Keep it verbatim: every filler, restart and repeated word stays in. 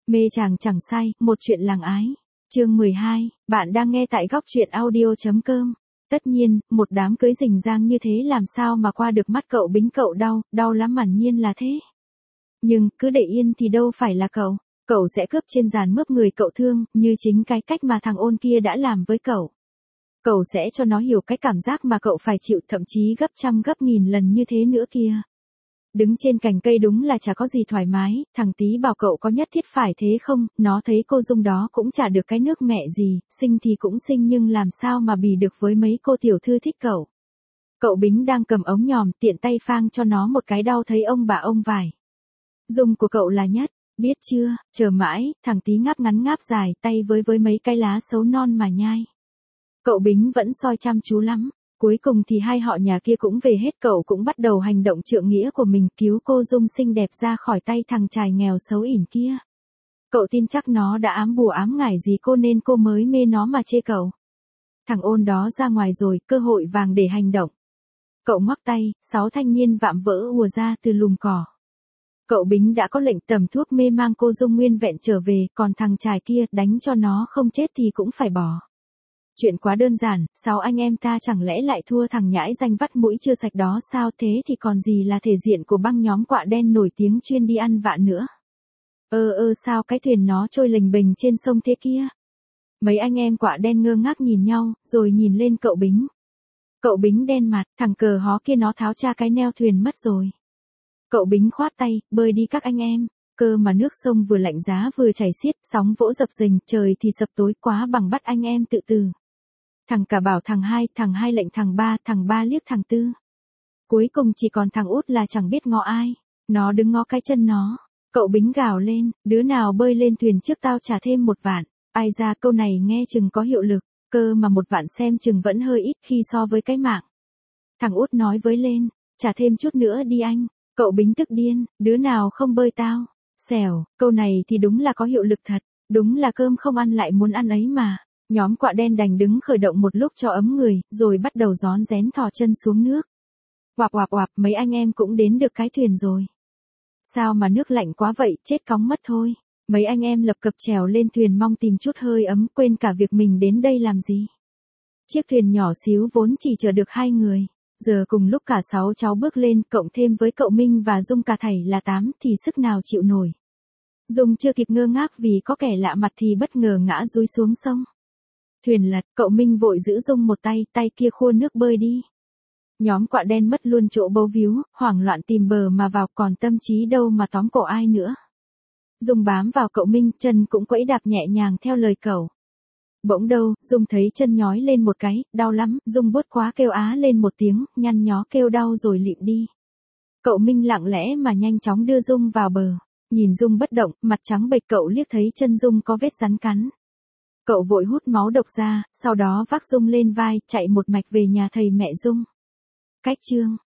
Mê chàng chẳng sai, một chuyện làng ái. Chương mười hai, bạn đang nghe tại góc truyện audio.com. Tất nhiên, một đám cưới rình rang như thế làm sao mà qua được mắt cậu Bính, cậu đau, đau lắm, hẳn nhiên là thế. Nhưng, cứ để yên thì đâu phải là cậu, cậu sẽ cướp trên giàn mướp người cậu thương, như chính cái cách mà thằng ôn kia đã làm với cậu. Cậu sẽ cho nó hiểu cái cảm giác mà cậu phải chịu, thậm chí gấp trăm gấp nghìn lần như thế nữa kia. Đứng trên cành cây đúng là chả có gì thoải mái, thằng Tí bảo cậu có nhất thiết phải thế không, nó thấy cô Dung đó cũng chả được cái nước mẹ gì, xinh thì cũng xinh nhưng làm sao mà bì được với mấy cô tiểu thư thích cậu. Cậu Bính đang cầm ống nhòm, tiện tay phang cho nó một cái đau thấy ông bà ông vải. Dung của cậu là nhất, biết chưa, chờ mãi, thằng Tí ngáp ngắn ngáp dài, tay với với mấy cái lá xấu non mà nhai. Cậu Bính vẫn soi chăm chú lắm. Cuối cùng thì hai họ nhà kia cũng về hết, cậu cũng bắt đầu hành động trượng nghĩa của mình, cứu cô Dung xinh đẹp ra khỏi tay thằng trai nghèo xấu ỉn kia. Cậu tin chắc nó đã ám bùa ám ngải gì cô nên cô mới mê nó mà chê cậu. Thằng ôn đó ra ngoài rồi, cơ hội vàng để hành động. Cậu ngoắc tay, sáu thanh niên vạm vỡ ùa ra từ lùm cỏ. Cậu Bính đã có lệnh tầm thuốc mê mang cô Dung nguyên vẹn trở về, còn thằng trai kia đánh cho nó không chết thì cũng phải bỏ. Chuyện quá đơn giản, sáu anh em ta chẳng lẽ lại thua thằng nhãi danh vắt mũi chưa sạch đó sao, thế thì còn gì là thể diện của băng nhóm quạ đen nổi tiếng chuyên đi ăn vạ nữa. Ơ ơ sao cái thuyền nó trôi lềnh bềnh trên sông thế kia. Mấy anh em quạ đen ngơ ngác nhìn nhau, rồi nhìn lên cậu Bính. Cậu Bính đen mặt, thằng cờ hó kia nó tháo cha cái neo thuyền mất rồi. Cậu Bính khoát tay, bơi đi các anh em. Cơ mà nước sông vừa lạnh giá vừa chảy xiết, sóng vỗ dập dềnh, trời thì sập tối quá bằng bắt anh em tự từ. Thằng cả bảo thằng hai, thằng hai lệnh thằng ba, thằng ba liếc thằng tư. Cuối cùng chỉ còn thằng út là chẳng biết ngó ai. Nó đứng ngó cái chân nó. Cậu Bính gào lên, đứa nào bơi lên thuyền trước tao trả thêm một vạn. Ai ra câu này nghe chừng có hiệu lực, cơ mà một vạn xem chừng vẫn hơi ít khi so với cái mạng. Thằng út nói với lên, trả thêm chút nữa đi anh. Cậu Bính tức điên, đứa nào không bơi tao. Xèo, câu này thì đúng là có hiệu lực thật. Đúng là cơm không ăn lại muốn ăn ấy mà. Nhóm quạ đen đành đứng khởi động một lúc cho ấm người, rồi bắt đầu rón rén thò chân xuống nước. Oạp oạp oạp, mấy anh em cũng đến được cái thuyền rồi. Sao mà nước lạnh quá vậy, chết cóng mất thôi. Mấy anh em lập cập trèo lên thuyền mong tìm chút hơi ấm, quên cả việc mình đến đây làm gì. Chiếc thuyền nhỏ xíu vốn chỉ chở được hai người. Giờ cùng lúc cả sáu cháu bước lên, cộng thêm với cậu Minh và Dung cả thảy là tám, thì sức nào chịu nổi. Dung chưa kịp ngơ ngác vì có kẻ lạ mặt thì bất ngờ ngã dúi xuống sông. Thuyền lật, cậu Minh vội giữ Dung một tay, tay kia khua nước bơi đi. Nhóm quạ đen mất luôn chỗ bấu víu, hoảng loạn tìm bờ mà vào, còn tâm trí đâu mà tóm cổ ai nữa. Dung bám vào cậu Minh, chân cũng quẫy đạp nhẹ nhàng theo lời cậu. Bỗng đâu, Dung thấy chân nhói lên một cái, đau lắm, Dung buốt quá kêu á lên một tiếng, nhăn nhó kêu đau rồi lịm đi. Cậu Minh lặng lẽ mà nhanh chóng đưa Dung vào bờ. Nhìn Dung bất động, mặt trắng bệch, cậu liếc thấy chân Dung có vết rắn cắn. Cậu vội hút máu độc ra, sau đó vác Dung lên vai, chạy một mạch về nhà thầy mẹ Dung. Cách chương